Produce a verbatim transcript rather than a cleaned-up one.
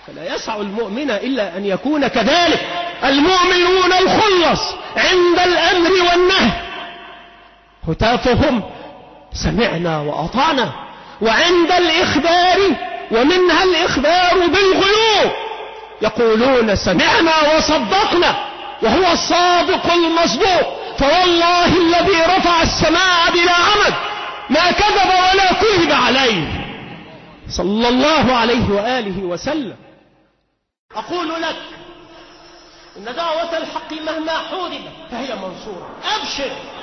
فلا يسع المؤمن إلا أن يكون كذلك. المؤمنون الخلص عند الأمر والنهي هتافهم سمعنا وأطعنا، وعند الإخبار ومنها الإخبار بالغيوب يقولون سمعنا وصدقنا، وهو الصادق المصدوق. فوالله الذي رفع السماء بلا عمد ما كذب ولا كذب عليه صلى الله عليه وآله وسلم. أقول لك إن دعوة الحق مهما حوربت فهي منصورة. أبشر